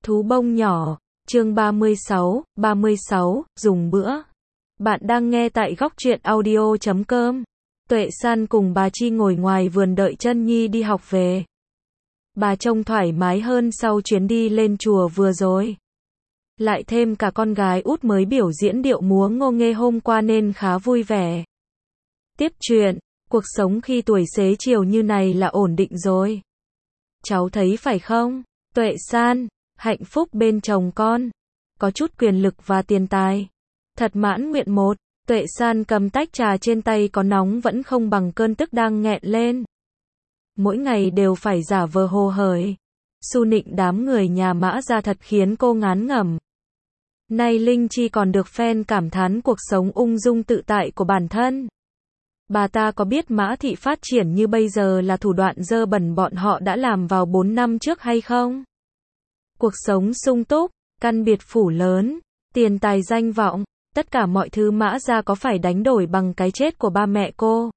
Thú bông nhỏ, chương 36, dùng bữa. Bạn đang nghe tại góc truyện audio.com. Tuệ San cùng bà Chi ngồi ngoài vườn đợi Chân Nhi đi học về. Bà trông thoải mái hơn sau chuyến đi lên chùa vừa rồi. Lại thêm cả con gái út mới biểu diễn điệu múa ngô nghê hôm qua nên khá vui vẻ. Tiếp chuyện, cuộc sống khi tuổi xế chiều như này là ổn định rồi. Cháu thấy phải không, Tuệ San? Hạnh phúc bên chồng con, có chút quyền lực và tiền tài. Thật mãn nguyện một. Tuệ San cầm tách trà trên tay có nóng vẫn không bằng cơn tức đang nghẹn lên. Mỗi ngày đều phải giả vờ hồ hởi. Su nịnh đám người nhà Mã ra thật khiến cô ngán ngẩm. Nay Linh Chi còn được fan cảm thán cuộc sống ung dung tự tại của bản thân. Bà ta có biết Mã thị phát triển như bây giờ là thủ đoạn dơ bẩn bọn họ đã làm vào 4 năm trước hay không? Cuộc sống sung túc, căn biệt phủ lớn, tiền tài danh vọng, tất cả mọi thứ Mã ra có phải đánh đổi bằng cái chết của ba mẹ cô?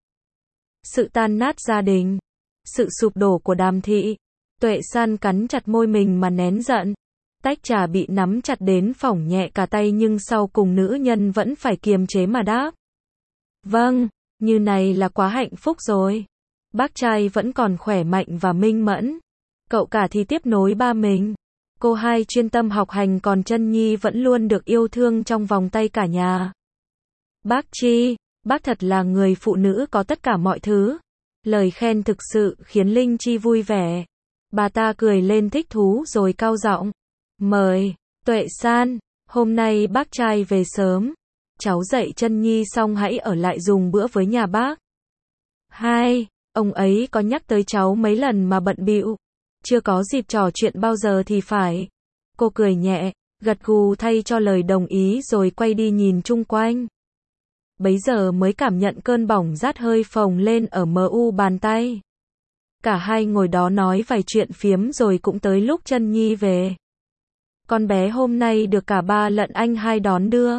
Sự tan nát gia đình, sự sụp đổ của Đàm thị. Tuệ San cắn chặt môi mình mà nén giận. Tách trà bị nắm chặt đến phỏng nhẹ cả tay nhưng sau cùng nữ nhân vẫn phải kiềm chế mà đáp. Vâng, như này là quá hạnh phúc rồi. Bác trai vẫn còn khỏe mạnh và minh mẫn. Cậu cả thì tiếp nối ba mình. Cô hai chuyên tâm học hành còn Chân Nhi vẫn luôn được yêu thương trong vòng tay cả nhà. Bác Chi, bác thật là người phụ nữ có tất cả mọi thứ. Lời khen thực sự khiến Linh Chi vui vẻ. Bà ta cười lên thích thú rồi cau giọng. Mời, Tuệ San, hôm nay bác trai về sớm. Cháu dạy Chân Nhi xong hãy ở lại dùng bữa với nhà bác. Hai, ông ấy có nhắc tới cháu mấy lần mà bận bịu. Chưa có dịp trò chuyện bao giờ thì phải. Cô cười nhẹ, gật gù thay cho lời đồng ý rồi quay đi nhìn chung quanh. Bấy giờ mới cảm nhận cơn bỏng rát hơi phồng lên ở mu bàn tay. Cả hai ngồi đó nói vài chuyện phiếm rồi cũng tới lúc Chân Nhi về. Con bé hôm nay được cả ba lẫn anh hai đón đưa.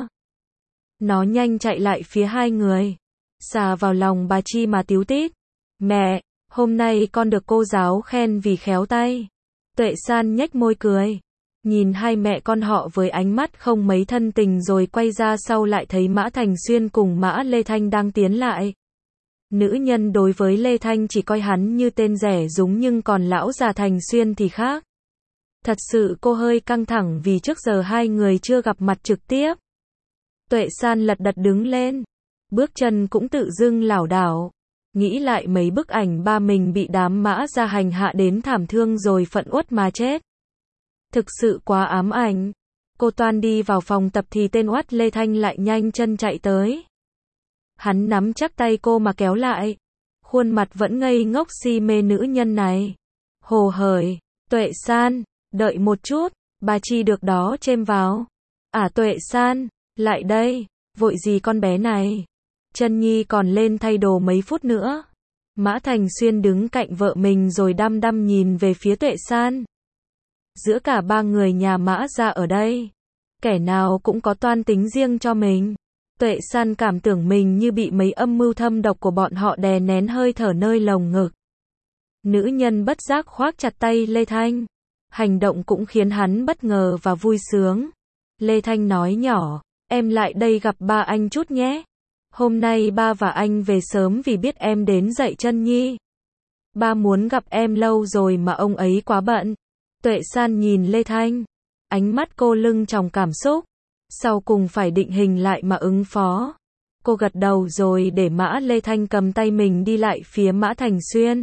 Nó nhanh chạy lại phía hai người. Xà vào lòng bà Chi mà tíu tít. Mẹ, hôm nay con được cô giáo khen vì khéo tay. Tuệ San nhếch môi cười. Nhìn hai mẹ con họ với ánh mắt không mấy thân tình rồi quay ra sau lại thấy Mã Thành Xuyên cùng Mã Lê Thanh đang tiến lại. Nữ nhân đối với Lê Thanh chỉ coi hắn như tên rẻ rúng nhưng còn lão già Thành Xuyên thì khác. Thật sự cô hơi căng thẳng vì trước giờ hai người chưa gặp mặt trực tiếp. Tuệ San lật đật đứng lên. Bước chân cũng tự dưng lảo đảo. Nghĩ lại mấy bức ảnh ba mình bị đám Mã ra hành hạ đến thảm thương rồi phận uất mà chết. Thực sự quá ám ảnh. Cô toan đi vào phòng tập thì tên oắt Lê Thanh lại nhanh chân chạy tới. Hắn nắm chắc tay cô mà kéo lại. Khuôn mặt vẫn ngây ngốc si mê nữ nhân này. Hồ hởi, Tuệ San, đợi một chút, bà Chi được đó chêm vào. Tuệ San, lại đây, vội gì con bé này. Chân Nhi còn lên thay đồ mấy phút nữa. Mã Thành Xuyên đứng cạnh vợ mình rồi đăm đăm nhìn về phía Tuệ San. Giữa cả ba người nhà Mã ra ở đây, kẻ nào cũng có toan tính riêng cho mình. Tuệ San cảm tưởng mình như bị mấy âm mưu thâm độc của bọn họ đè nén hơi thở nơi lồng ngực. Nữ nhân bất giác khoác chặt tay Lê Thanh. Hành động cũng khiến hắn bất ngờ và vui sướng. Lê Thanh nói nhỏ, em lại đây gặp ba anh chút nhé. Hôm nay ba và anh về sớm vì biết em đến dạy Chân Nhi. Ba muốn gặp em lâu rồi mà ông ấy quá bận. Tuệ San nhìn Lê Thanh. Ánh mắt cô lưng tròng cảm xúc. Sau cùng phải định hình lại mà ứng phó. Cô gật đầu rồi để Mã Lê Thanh cầm tay mình đi lại phía Mã Thành Xuyên.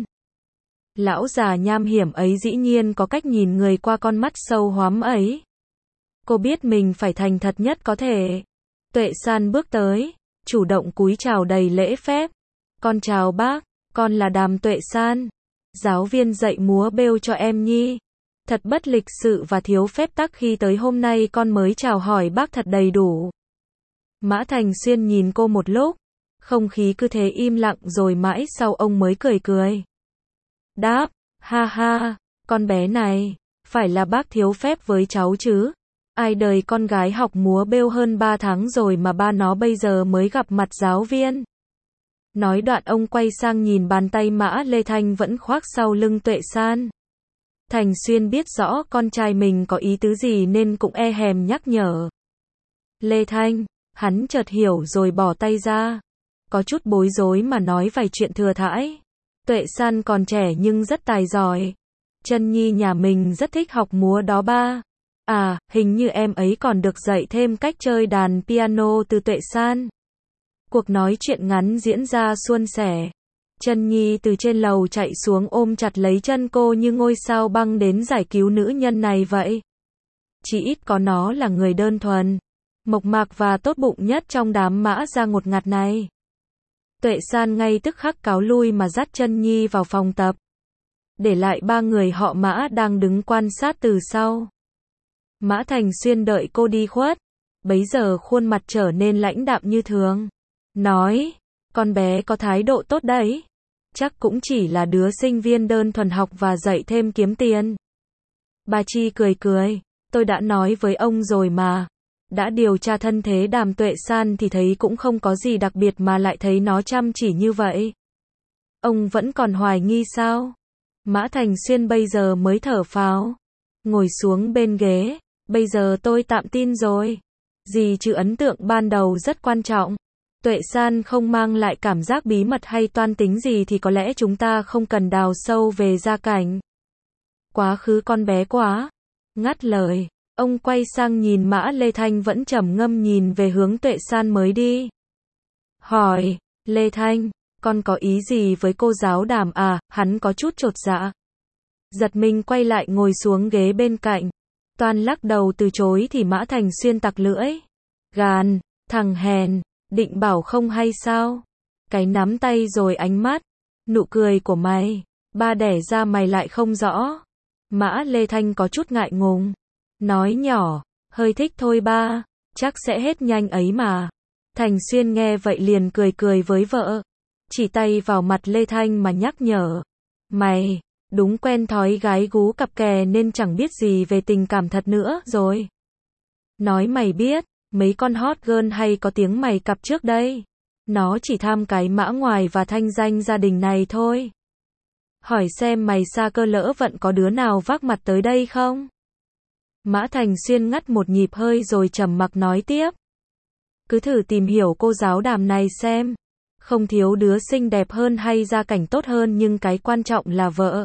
Lão già nham hiểm ấy dĩ nhiên có cách nhìn người qua con mắt sâu hoắm ấy. Cô biết mình phải thành thật nhất có thể. Tuệ San bước tới, chủ động cúi chào đầy lễ phép. Con chào bác, con là Đàm Tuệ San. Giáo viên dạy múa bêu cho em Nhi. Thật bất lịch sự và thiếu phép tắc khi tới hôm nay con mới chào hỏi bác thật đầy đủ. Mã Thành Xuyên nhìn cô một lúc. Không khí cứ thế im lặng rồi mãi sau ông mới cười cười. Đáp, ha ha, con bé này, phải là bác thiếu phép với cháu chứ. Ai đời con gái học múa bêu hơn 3 tháng rồi mà ba nó bây giờ mới gặp mặt giáo viên. Nói đoạn ông quay sang nhìn bàn tay Mã Lê Thanh vẫn khoác sau lưng Tuệ San. Thành Xuyên biết rõ con trai mình có ý tứ gì nên cũng e hèm nhắc nhở. Lê Thanh, hắn chợt hiểu rồi bỏ tay ra. Có chút bối rối mà nói vài chuyện thừa thãi. Tuệ San còn trẻ nhưng rất tài giỏi. Chân Nhi nhà mình rất thích học múa đó ba. À, hình như em ấy còn được dạy thêm cách chơi đàn piano từ Tuệ San. Cuộc nói chuyện ngắn diễn ra suôn sẻ. Chân Nhi từ trên lầu chạy xuống ôm chặt lấy chân cô như ngôi sao băng đến giải cứu nữ nhân này vậy. Chỉ ít có nó là người đơn thuần, mộc mạc và tốt bụng nhất trong đám Mã Gia ngột ngạt này. Tuệ San ngay tức khắc cáo lui mà dắt Chân Nhi vào phòng tập. Để lại ba người họ Mã đang đứng quan sát từ sau. Mã Thành Xuyên đợi cô đi khuất. Bấy giờ khuôn mặt trở nên lãnh đạm như thường. Nói, con bé có thái độ tốt đấy. Chắc cũng chỉ là đứa sinh viên đơn thuần học và dạy thêm kiếm tiền. Bà Chi cười cười. Tôi đã nói với ông rồi mà. Đã điều tra thân thế Đàm Tuệ San thì thấy cũng không có gì đặc biệt mà lại thấy nó chăm chỉ như vậy. Ông vẫn còn hoài nghi sao? Mã Thành Xuyên bây giờ mới thở phào. Ngồi xuống bên ghế. Bây giờ tôi tạm tin rồi. Gì chứ ấn tượng ban đầu rất quan trọng. Tuệ San không mang lại cảm giác bí mật hay toan tính gì thì có lẽ chúng ta không cần đào sâu về gia cảnh. Quá khứ con bé quá. Ngắt lời. Ông quay sang nhìn Mã Lê Thanh vẫn trầm ngâm nhìn về hướng Tuệ San mới đi. Hỏi, Lê Thanh, con có ý gì với cô giáo Đàm à? Hắn có chút chột dạ. Giật mình quay lại ngồi xuống ghế bên cạnh. Toan lắc đầu từ chối thì Mã Thành Xuyên tặc lưỡi. Gàn, thằng hèn, định bảo không hay sao? Cái nắm tay rồi ánh mắt, nụ cười của mày, ba đẻ ra mày lại không rõ. Mã Lê Thanh có chút ngại ngùng. Nói nhỏ, hơi thích thôi ba, chắc sẽ hết nhanh ấy mà. Thành Xuyên nghe vậy liền cười cười với vợ. Chỉ tay vào mặt Lê Thanh mà nhắc nhở. Mày, đúng quen thói gái gú cặp kè nên chẳng biết gì về tình cảm thật nữa rồi. Nói mày biết, mấy con hot girl hay có tiếng mày cặp trước đây. Nó chỉ tham cái mã ngoài và thanh danh gia đình này thôi. Hỏi xem mày xa cơ lỡ vận có đứa nào vác mặt tới đây không? Mã Thành Xuyên ngắt một nhịp hơi rồi trầm mặc nói tiếp. Cứ thử tìm hiểu cô giáo Đàm này xem. Không thiếu đứa xinh đẹp hơn hay gia cảnh tốt hơn nhưng cái quan trọng là vợ.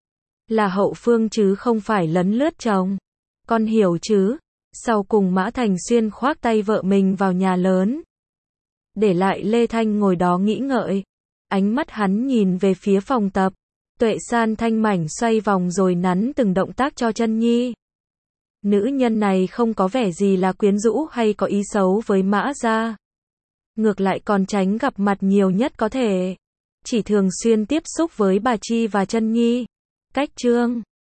Là hậu phương chứ không phải lấn lướt chồng. Con hiểu chứ? Sau cùng Mã Thành Xuyên khoác tay vợ mình vào nhà lớn. Để lại Lê Thanh ngồi đó nghĩ ngợi. Ánh mắt hắn nhìn về phía phòng tập. Tuệ San thanh mảnh xoay vòng rồi nắn từng động tác cho Chân Nhi. Nữ nhân này không có vẻ gì là quyến rũ hay có ý xấu với Mã Gia. Ngược lại còn tránh gặp mặt nhiều nhất có thể. Chỉ thường xuyên tiếp xúc với bà Chi và Chân Nhi. Cách chương